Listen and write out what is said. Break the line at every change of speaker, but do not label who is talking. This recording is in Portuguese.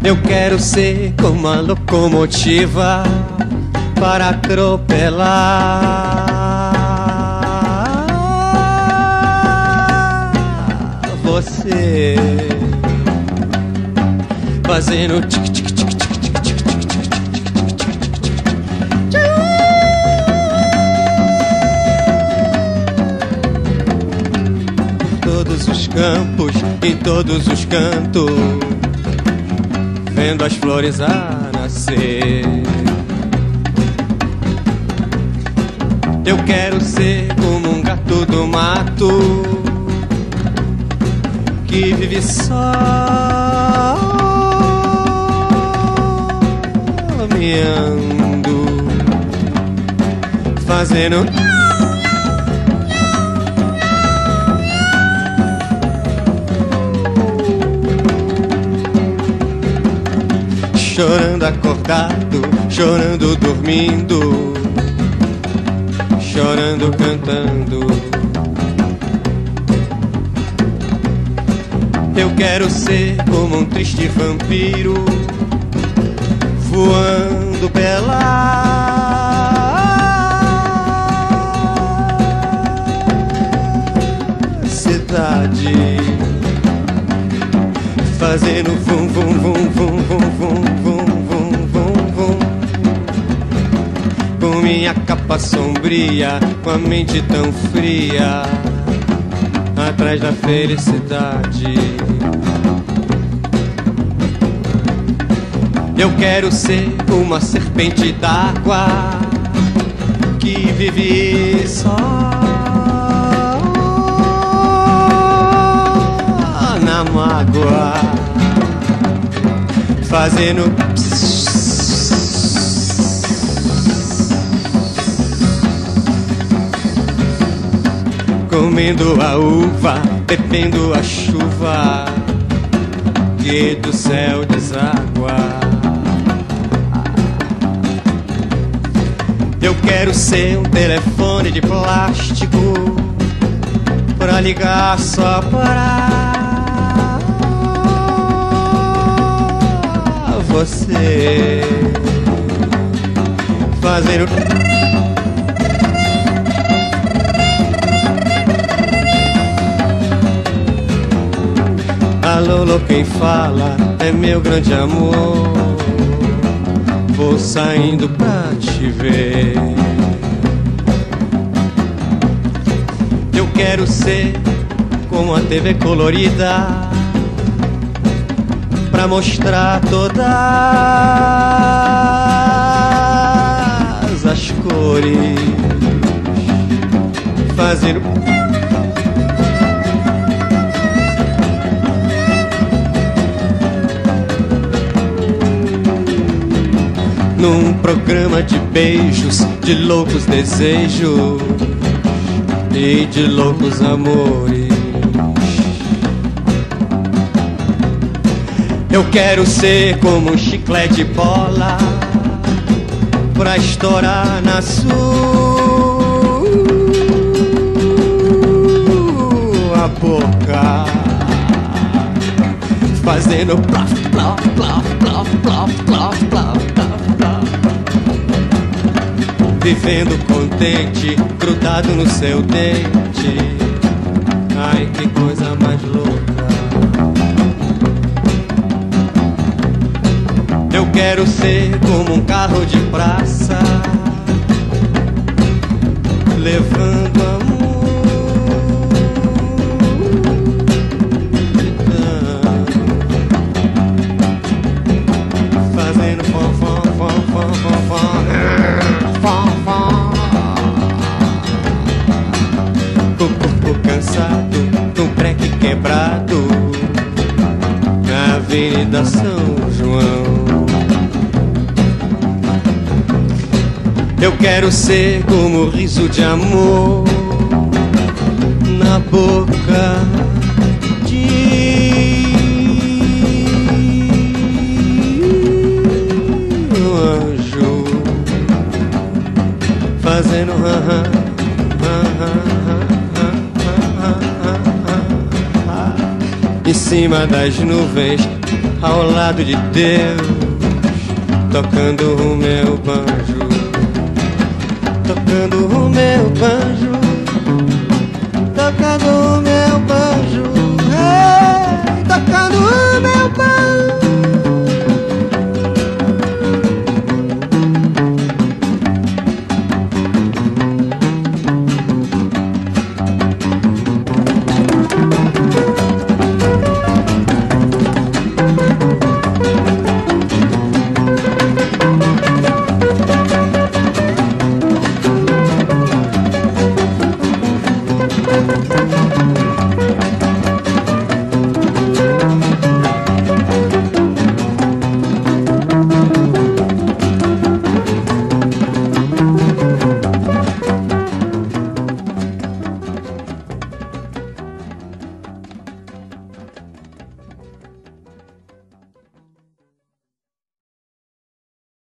Eu quero ser como a locomotiva para atropelar você, fazendo tic tic tic tic tic tic tic tic tic. Por todos os campos, em todos os cantos, vendo as flores a nascer. Eu quero ser como um gato do mato que vive só miando, fazendo chorando acordado, chorando dormindo, chorando cantando. Eu quero ser como um triste vampiro voando pela cidade, fazendo vum vum vum vum vum vum vum vum vum vum, com minha capa sombria, com a mente tão fria, atrás da felicidade. Eu quero ser uma serpente d'água que vive só na mágoa, fazendo comendo a uva, bebendo a chuva que do céu deságua. Eu quero ser um telefone de plástico pra ligar só para você, fazendo alô, alô, quem fala é meu grande amor. Vou saindo pra te ver. Eu quero ser como a TV colorida pra mostrar todas as cores, fazendo num programa de beijos, de loucos desejos e de loucos amores. Eu quero ser como um chiclete de bola pra estourar na sua boca, fazendo plof, plof, plof, plof, plof, plof, plof, vivendo contente, grudado no seu dente. Ai, que coisa mais louca. Eu quero ser como um carro de praça, levando amor, fazendo fom, fom, fom, fom, fom, fom. Com o corpo cansado, com breque quebrado, na Avenida São João. Eu quero ser como o riso de amor na boca de um anjo, fazendo em cima das nuvens, ao lado de Deus, tocando o meu banjo, tocando o meu banjo.